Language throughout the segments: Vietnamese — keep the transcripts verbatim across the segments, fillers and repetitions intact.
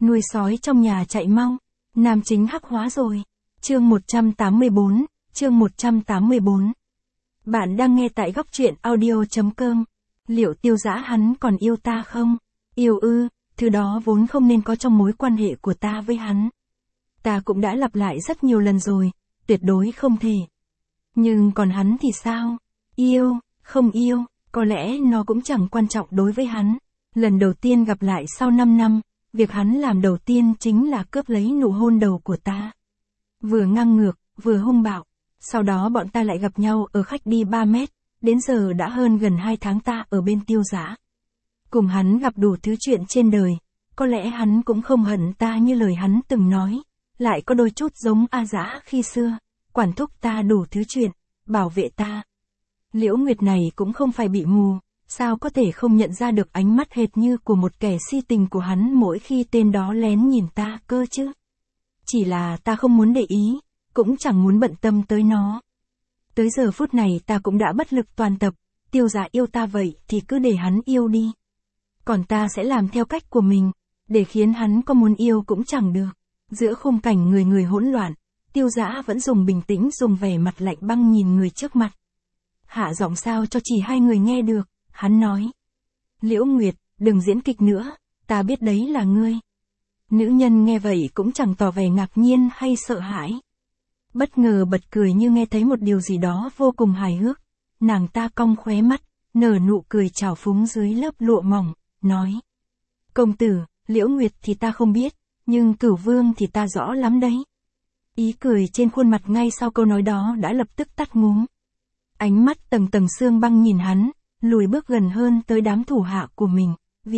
nuôi sói trong nhà chạy mau. Nam chính hắc hóa rồi. Chương một trăm tám mươi bốn, chương một trăm tám mươi bốn. Bạn đang nghe tại góc truyện audio.com. Liệu Tiêu Dã hắn còn yêu ta không? Yêu ư, thứ đó vốn không nên có trong mối quan hệ của ta với hắn. Ta cũng đã lặp lại rất nhiều lần rồi, tuyệt đối không thể. Nhưng còn hắn thì sao? Yêu, không yêu, có lẽ nó cũng chẳng quan trọng đối với hắn. Lần đầu tiên gặp lại sau năm năm, việc hắn làm đầu tiên chính là cướp lấy nụ hôn đầu của ta. Vừa ngang ngược, vừa hung bạo. Sau đó bọn ta lại gặp nhau ở khách đi ba mét, đến giờ đã hơn gần hai tháng ta ở bên Tiêu Dã. Cùng hắn gặp đủ thứ chuyện trên đời, có lẽ hắn cũng không hận ta như lời hắn từng nói, lại có đôi chút giống A Dã khi xưa, quản thúc ta đủ thứ chuyện, bảo vệ ta. Liễu Nguyệt này cũng không phải bị mù, sao có thể không nhận ra được ánh mắt hệt như của một kẻ si tình của hắn mỗi khi tên đó lén nhìn ta cơ chứ. Chỉ là ta không muốn để ý, cũng chẳng muốn bận tâm tới nó. Tới giờ phút này ta cũng đã bất lực toàn tập, Tiêu Dã yêu ta vậy thì cứ để hắn yêu đi. Còn ta sẽ làm theo cách của mình, để khiến hắn có muốn yêu cũng chẳng được. Giữa khung cảnh người người hỗn loạn, Tiêu Dã vẫn dùng bình tĩnh dùng vẻ mặt lạnh băng nhìn người trước mặt. Hạ giọng sao cho chỉ hai người nghe được, hắn nói. Liễu Nguyệt, đừng diễn kịch nữa, ta biết đấy là ngươi. Nữ nhân nghe vậy cũng chẳng tỏ vẻ ngạc nhiên hay sợ hãi. Bất ngờ bật cười như nghe thấy một điều gì đó vô cùng hài hước. Nàng ta cong khóe mắt, nở nụ cười trào phúng dưới lớp lụa mỏng, nói. Công tử, Liễu Nguyệt thì ta không biết, nhưng Cửu Vương thì ta rõ lắm đấy. Ý cười trên khuôn mặt ngay sau câu nói đó đã lập tức tắt ngúm. Ánh mắt tầng tầng xương băng nhìn hắn, lùi bước gần hơn tới đám thủ hạ của mình, vị.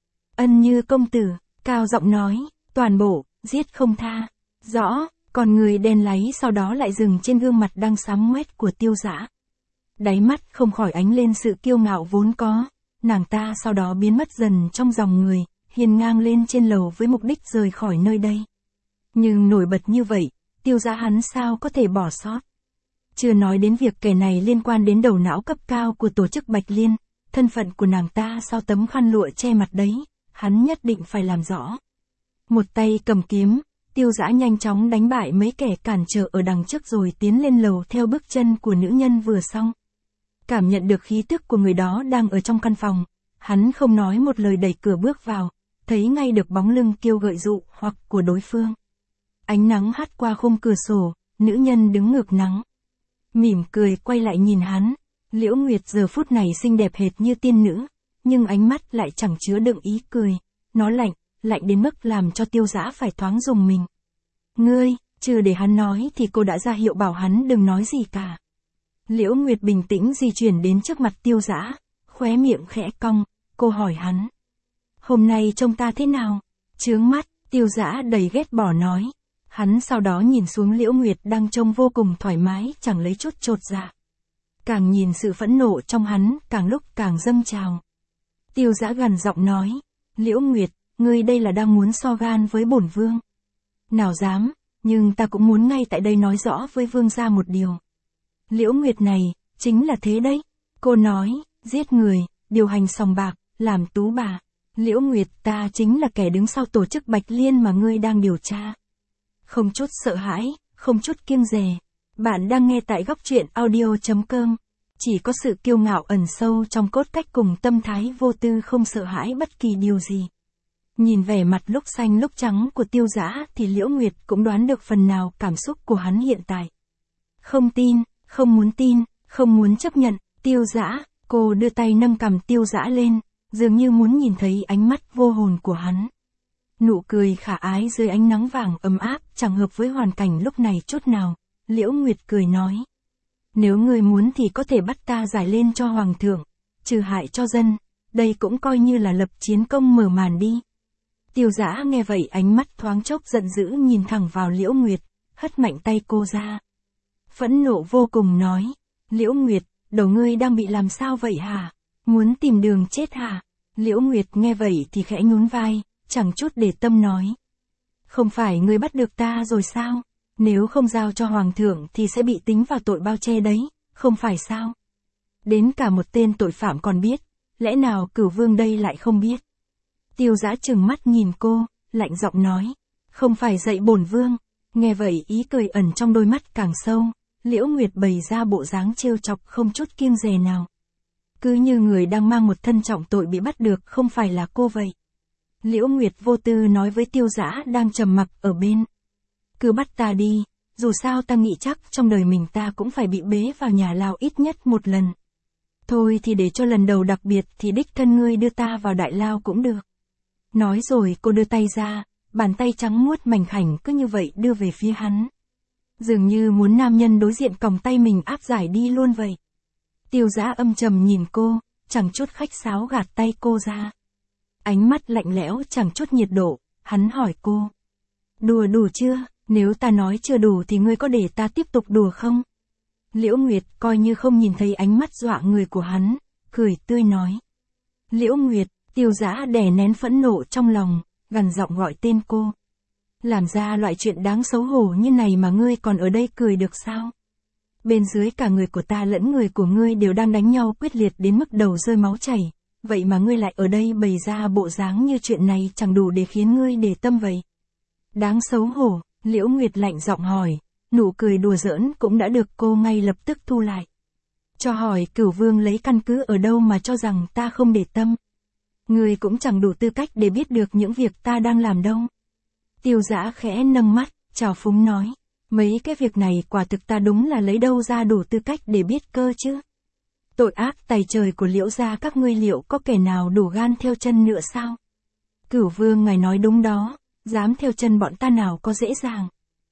Ân Như công tử, cao giọng nói, toàn bộ, giết không tha. Rõ, còn người đen láy sau đó lại dừng trên gương mặt đang xám ngoét của Tiêu Dã. Đáy mắt không khỏi ánh lên sự kiêu ngạo vốn có, nàng ta sau đó biến mất dần trong dòng người, hiên ngang lên trên lầu với mục đích rời khỏi nơi đây. Nhưng nổi bật như vậy, Tiêu Dã hắn sao có thể bỏ sót. Chưa nói đến việc kẻ này liên quan đến đầu não cấp cao của tổ chức Bạch Liên, thân phận của nàng ta sau tấm khăn lụa che mặt đấy, hắn nhất định phải làm rõ. Một tay cầm kiếm, Tiêu Dã nhanh chóng đánh bại mấy kẻ cản trở ở đằng trước rồi tiến lên lầu theo bước chân của nữ nhân vừa xong. Cảm nhận được khí tức của người đó đang ở trong căn phòng, hắn không nói một lời đẩy cửa bước vào, thấy ngay được bóng lưng kiêu gợi dụ hoặc của đối phương. Ánh nắng hắt qua khung cửa sổ, nữ nhân đứng ngược nắng. Mỉm cười quay lại nhìn hắn, Liễu Nguyệt giờ phút này xinh đẹp hệt như tiên nữ, nhưng ánh mắt lại chẳng chứa đựng ý cười, nó lạnh, lạnh đến mức làm cho Tiêu Dã phải thoáng rùng mình. Ngươi, chưa để hắn nói thì cô đã ra hiệu bảo hắn đừng nói gì cả. Liễu Nguyệt bình tĩnh di chuyển đến trước mặt Tiêu Dã, khóe miệng khẽ cong, cô hỏi hắn. Hôm nay trông ta thế nào? Chướng mắt, Tiêu Dã đầy ghét bỏ nói. Hắn sau đó nhìn xuống Liễu Nguyệt đang trông vô cùng thoải mái chẳng lấy chút chột dạ. Càng nhìn sự phẫn nộ trong hắn càng lúc càng dâng trào. Tiêu Dã gằn giọng nói. Liễu Nguyệt, ngươi đây là đang muốn so gan với bổn vương. Nào dám, nhưng ta cũng muốn ngay tại đây nói rõ với vương gia một điều. Liễu Nguyệt này, chính là thế đấy. Cô nói, giết người, điều hành sòng bạc, làm tú bà. Liễu Nguyệt ta chính là kẻ đứng sau tổ chức Bạch Liên mà ngươi đang điều tra. Không chút sợ hãi, không chút kiêng dè. Bạn đang nghe tại góc truyện audio.com. Chỉ có sự kiêu ngạo ẩn sâu trong cốt cách cùng tâm thái vô tư không sợ hãi bất kỳ điều gì. Nhìn vẻ mặt lúc xanh lúc trắng của Tiêu Dã thì Liễu Nguyệt cũng đoán được phần nào cảm xúc của hắn hiện tại. Không tin, không muốn tin, không muốn chấp nhận, Tiêu Dã, cô đưa tay nâng cằm Tiêu Dã lên, dường như muốn nhìn thấy ánh mắt vô hồn của hắn. Nụ cười khả ái dưới ánh nắng vàng ấm áp chẳng hợp với hoàn cảnh lúc này chút nào, Liễu Nguyệt cười nói. Nếu ngươi muốn thì có thể bắt ta giải lên cho hoàng thượng, trừ hại cho dân, đây cũng coi như là lập chiến công mở màn đi. Tiêu Dã nghe vậy ánh mắt thoáng chốc giận dữ nhìn thẳng vào Liễu Nguyệt, hất mạnh tay cô ra. Phẫn nộ vô cùng nói, Liễu Nguyệt, đầu ngươi đang bị làm sao vậy hả? Muốn tìm đường chết hả? Liễu Nguyệt nghe vậy thì khẽ nhún vai, chẳng chút để tâm nói. Không phải ngươi bắt được ta rồi sao? Nếu không giao cho hoàng thượng thì sẽ bị tính vào tội bao che đấy, không phải sao? Đến cả một tên tội phạm còn biết, lẽ nào Cửu Vương đây lại không biết? Tiêu Dã trừng mắt nhìn cô, lạnh giọng nói. Không phải dạy bổn vương. Nghe vậy ý cười ẩn trong đôi mắt càng sâu, Liễu Nguyệt bày ra bộ dáng trêu chọc không chút kiêng dè nào. Cứ như người đang mang một thân trọng tội bị bắt được không phải là cô vậy. Liễu Nguyệt vô tư nói với Tiêu Dã đang trầm mặc ở bên. Cứ bắt ta đi, dù sao ta nghĩ chắc trong đời mình ta cũng phải bị bế vào nhà lao ít nhất một lần. Thôi thì để cho lần đầu đặc biệt thì đích thân ngươi đưa ta vào đại lao cũng được. Nói rồi cô đưa tay ra, bàn tay trắng muốt mảnh khảnh cứ như vậy đưa về phía hắn. Dường như muốn nam nhân đối diện còng tay mình áp giải đi luôn vậy. Tiêu Dã âm trầm nhìn cô, chẳng chút khách sáo gạt tay cô ra. Ánh mắt lạnh lẽo chẳng chút nhiệt độ, hắn hỏi cô. Đùa đủ chưa, nếu ta nói chưa đủ thì ngươi có để ta tiếp tục đùa không? Liễu Nguyệt coi như không nhìn thấy ánh mắt dọa người của hắn, cười tươi nói. Liễu Nguyệt, Tiêu Dã đè nén phẫn nộ trong lòng, gằn giọng gọi tên cô. Làm ra loại chuyện đáng xấu hổ như này mà ngươi còn ở đây cười được sao? Bên dưới cả người của ta lẫn người của ngươi đều đang đánh nhau quyết liệt đến mức đầu rơi máu chảy, vậy mà ngươi lại ở đây bày ra bộ dáng như chuyện này chẳng đủ để khiến ngươi để tâm vậy. Đáng xấu hổ, Liễu Nguyệt lạnh giọng hỏi, nụ cười đùa giỡn cũng đã được cô ngay lập tức thu lại. Cho hỏi Cửu Vương lấy căn cứ ở đâu mà cho rằng ta không để tâm. Ngươi cũng chẳng đủ tư cách để biết được những việc ta đang làm đâu. Tiêu Dã khẽ nâng mắt, trào phúng nói. Mấy cái việc này quả thực ta đúng là lấy đâu ra đủ tư cách để biết cơ chứ. Tội ác tày trời của Liễu gia các ngươi liệu có kẻ nào đủ gan theo chân nữa sao? Cửu Vương ngài nói đúng đó, dám theo chân bọn ta nào có dễ dàng.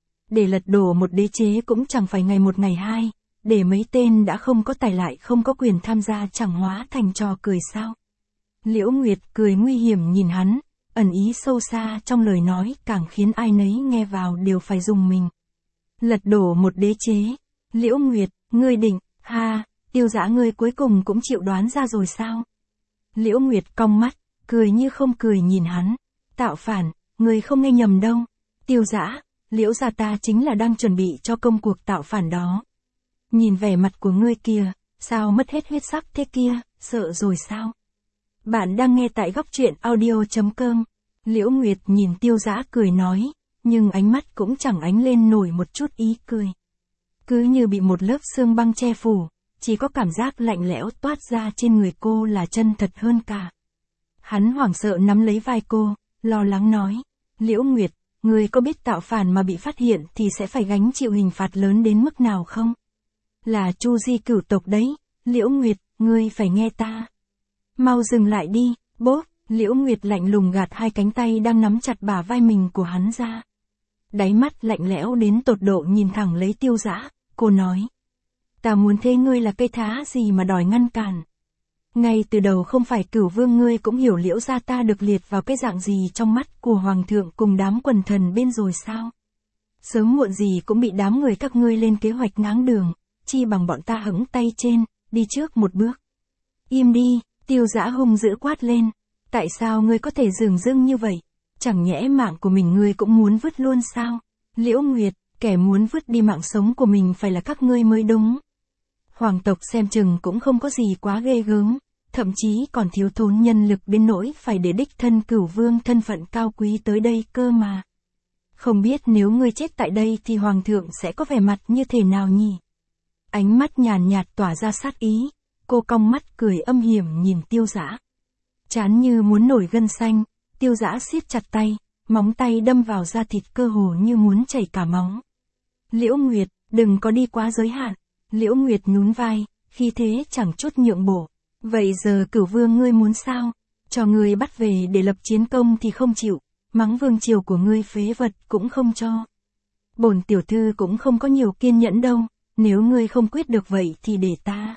Để lật đổ một đế chế cũng chẳng phải ngày một ngày hai, để mấy tên đã không có tài lại không có quyền tham gia chẳng hóa thành trò cười sao. Liễu Nguyệt cười nguy hiểm nhìn hắn, ẩn ý sâu xa trong lời nói càng khiến ai nấy nghe vào đều phải rùng mình. Lật đổ một đế chế. Liễu Nguyệt, ngươi định, ha, Tiêu Dã ngươi cuối cùng cũng chịu đoán ra rồi sao? Liễu Nguyệt cong mắt, cười như không cười nhìn hắn. Tạo phản, ngươi không nghe nhầm đâu. Tiêu Dã, Liễu gia ta chính là đang chuẩn bị cho công cuộc tạo phản đó. Nhìn vẻ mặt của ngươi kìa, sao mất hết huyết sắc thế kia, sợ rồi sao? Bạn đang nghe tại góc truyện audio chấm com. Liễu Nguyệt nhìn Tiêu Dã cười nói, nhưng ánh mắt cũng chẳng ánh lên nổi một chút ý cười. Cứ như bị một lớp sương băng che phủ, chỉ có cảm giác lạnh lẽo toát ra trên người cô là chân thật hơn cả. Hắn hoảng sợ nắm lấy vai cô, lo lắng nói, Liễu Nguyệt, ngươi có biết tạo phản mà bị phát hiện thì sẽ phải gánh chịu hình phạt lớn đến mức nào không? Là Chu Di cửu tộc đấy, Liễu Nguyệt, ngươi phải nghe ta. Mau dừng lại đi, bốp, Liễu Nguyệt lạnh lùng gạt hai cánh tay đang nắm chặt bả vai mình của hắn ra. Đáy mắt lạnh lẽo đến tột độ nhìn thẳng lấy Tiêu Dã, cô nói. Ta muốn thế ngươi là cây thá gì mà đòi ngăn cản. Ngay từ đầu không phải Cửu Vương ngươi cũng hiểu Liễu gia ta được liệt vào cái dạng gì trong mắt của Hoàng thượng cùng đám quần thần bên rồi sao? Sớm muộn gì cũng bị đám người các ngươi lên kế hoạch ngáng đường, chi bằng bọn ta hững tay trên, đi trước một bước. Im đi, Tiêu Dã hung dữ quát lên. Tại sao ngươi có thể dửng dưng như vậy? Chẳng nhẽ mạng của mình ngươi cũng muốn vứt luôn sao? Liễu Nguyệt, kẻ muốn vứt đi mạng sống của mình phải là các ngươi mới đúng. Hoàng tộc xem chừng cũng không có gì quá ghê gớm, thậm chí còn thiếu thốn nhân lực đến nỗi phải để đích thân Cửu Vương thân phận cao quý tới đây cơ mà. Không biết nếu ngươi chết tại đây thì Hoàng thượng sẽ có vẻ mặt như thế nào nhỉ? Ánh mắt nhàn nhạt tỏa ra sát ý, cô cong mắt cười âm hiểm nhìn Tiêu Dã. Chán như muốn nổi gân xanh, Tiêu Dã siết chặt tay, móng tay đâm vào da thịt cơ hồ như muốn chảy cả máu. Liễu Nguyệt, đừng có đi quá giới hạn. Liễu Nguyệt nhún vai, khi thế chẳng chút nhượng bộ. Vậy giờ Cửu Vương ngươi muốn sao? Cho ngươi bắt về để lập chiến công thì không chịu, mắng vương triều của ngươi phế vật cũng không cho. Bổn tiểu thư cũng không có nhiều kiên nhẫn đâu, nếu ngươi không quyết được vậy thì để ta.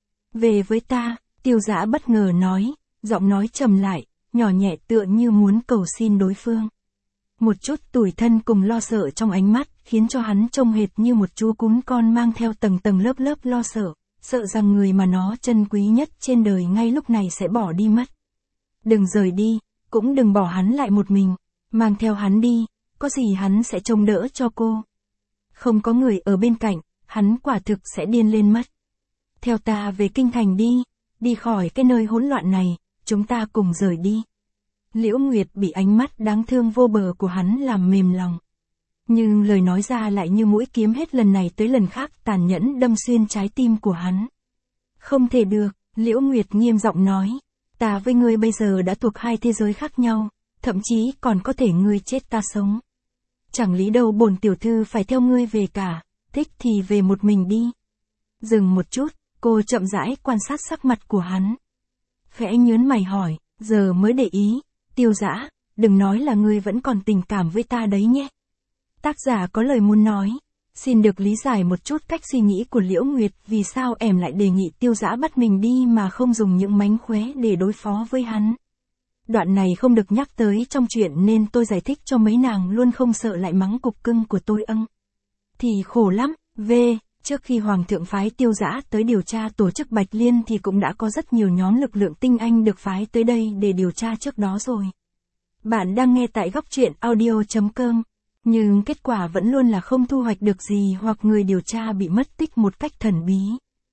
Về với ta, Tiêu Dã bất ngờ nói, giọng nói trầm lại, nhỏ nhẹ tựa như muốn cầu xin đối phương. Một chút tủi thân cùng lo sợ trong ánh mắt, khiến cho hắn trông hệt như một chú cún con mang theo tầng tầng lớp lớp lo sợ, sợ rằng người mà nó trân quý nhất trên đời ngay lúc này sẽ bỏ đi mất. Đừng rời đi, cũng đừng bỏ hắn lại một mình, mang theo hắn đi, có gì hắn sẽ trông đỡ cho cô. Không có người ở bên cạnh, hắn quả thực sẽ điên lên mất. Theo ta về kinh thành đi, đi khỏi cái nơi hỗn loạn này, chúng ta cùng rời đi. Liễu Nguyệt bị ánh mắt đáng thương vô bờ của hắn làm mềm lòng. Nhưng lời nói ra lại như mũi kiếm hết lần này tới lần khác tàn nhẫn đâm xuyên trái tim của hắn. Không thể được, Liễu Nguyệt nghiêm giọng nói. Ta với ngươi bây giờ đã thuộc hai thế giới khác nhau, thậm chí còn có thể ngươi chết ta sống. Chẳng lý đâu bổn tiểu thư phải theo ngươi về cả, thích thì về một mình đi. Dừng một chút, cô chậm rãi quan sát sắc mặt của hắn. Khẽ nhớn mày hỏi, giờ mới để ý, Tiêu Dã, đừng nói là ngươi vẫn còn tình cảm với ta đấy nhé. Tác giả có lời muốn nói, xin được lý giải một chút cách suy nghĩ của Liễu Nguyệt, vì sao em lại đề nghị Tiêu Dã bắt mình đi mà không dùng những mánh khóe để đối phó với hắn. Đoạn này không được nhắc tới trong chuyện nên tôi giải thích cho mấy nàng luôn không sợ lại mắng cục cưng của tôi âng. Thì khổ lắm, v. Trước khi Hoàng thượng phái Tiêu Dã tới điều tra tổ chức Bạch Liên thì cũng đã có rất nhiều nhóm lực lượng tinh anh được phái tới đây để điều tra trước đó rồi. Bạn đang nghe tại góc truyện audio chấm com. Nhưng kết quả vẫn luôn là không thu hoạch được gì hoặc người điều tra bị mất tích một cách thần bí.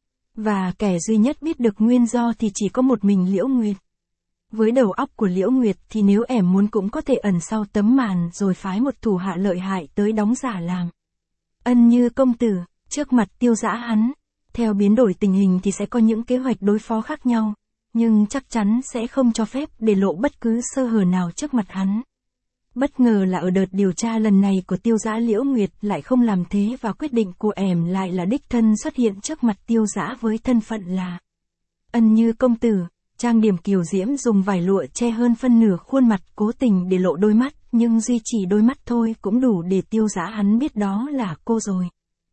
Và kẻ duy nhất biết được nguyên do thì chỉ có một mình Liễu Nguyệt. Với đầu óc của Liễu Nguyệt thì nếu ẻm muốn cũng có thể ẩn sau tấm màn rồi phái một thủ hạ lợi hại tới đóng giả làm Ân Như công tử, trước mặt Tiêu Dã hắn. Theo biến đổi tình hình thì sẽ có những kế hoạch đối phó khác nhau, nhưng chắc chắn sẽ không cho phép để lộ bất cứ sơ hở nào trước mặt hắn. Bất ngờ là ở đợt điều tra lần này của Tiêu Dã Liễu Nguyệt lại không làm thế và quyết định của ẻm lại là đích thân xuất hiện trước mặt Tiêu Dã với thân phận là Ân Như công tử, trang điểm kiều diễm dùng vải lụa che hơn phân nửa khuôn mặt cố tình để lộ đôi mắt, nhưng duy chỉ đôi mắt thôi cũng đủ để Tiêu Dã hắn biết đó là cô rồi.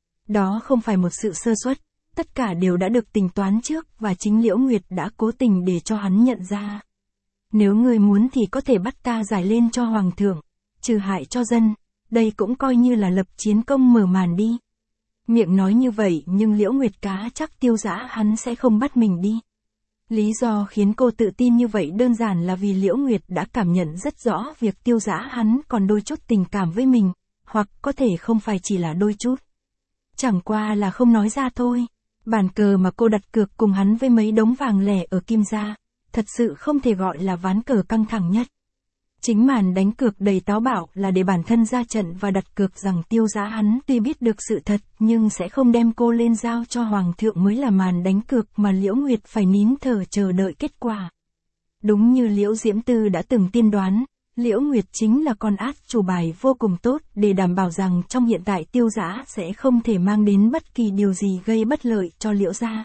Đó không phải một sự sơ suất, tất cả đều đã được tính toán trước và chính Liễu Nguyệt đã cố tình để cho hắn nhận ra. Nếu người muốn thì có thể bắt ta giải lên cho Hoàng thượng, trừ hại cho dân, đây cũng coi như là lập chiến công mở màn đi. Miệng nói như vậy nhưng Liễu Nguyệt cá chắc Tiêu Dã hắn sẽ không bắt mình đi. Lý do khiến cô tự tin như vậy đơn giản là vì Liễu Nguyệt đã cảm nhận rất rõ việc Tiêu Dã hắn còn đôi chút tình cảm với mình, hoặc có thể không phải chỉ là đôi chút. Chẳng qua là không nói ra thôi. Bàn cờ mà cô đặt cược cùng hắn với mấy đống vàng lẻ ở Kim Gia, thật sự không thể gọi là ván cờ căng thẳng nhất. Chính màn đánh cược đầy táo bạo là để bản thân ra trận và đặt cược rằng Tiêu Dã hắn tuy biết được sự thật nhưng sẽ không đem cô lên giao cho Hoàng thượng mới là màn đánh cược mà Liễu Nguyệt phải nín thở chờ đợi kết quả. Đúng như Liễu Diễm Tư đã từng tiên đoán, Liễu Nguyệt chính là con át chủ bài vô cùng tốt để đảm bảo rằng trong hiện tại Tiêu Dã sẽ không thể mang đến bất kỳ điều gì gây bất lợi cho Liễu gia.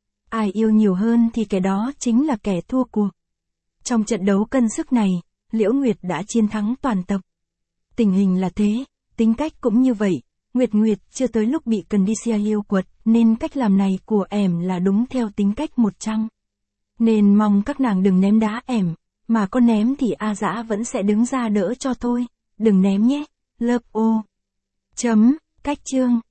Ai yêu nhiều hơn thì kẻ đó chính là kẻ thua cuộc. Trong trận đấu cân sức này, Liễu Nguyệt đã chiến thắng toàn tập. Tình hình là thế, tính cách cũng như vậy, Nguyệt Nguyệt chưa tới lúc bị Candicia yêu quật, nên cách làm này của ẻm là đúng theo tính cách một trăm. Nên mong các nàng đừng ném đá ẻm, mà có ném thì A Dã vẫn sẽ đứng ra đỡ cho thôi, đừng ném nhé, lớp ô. Chấm, cách chương.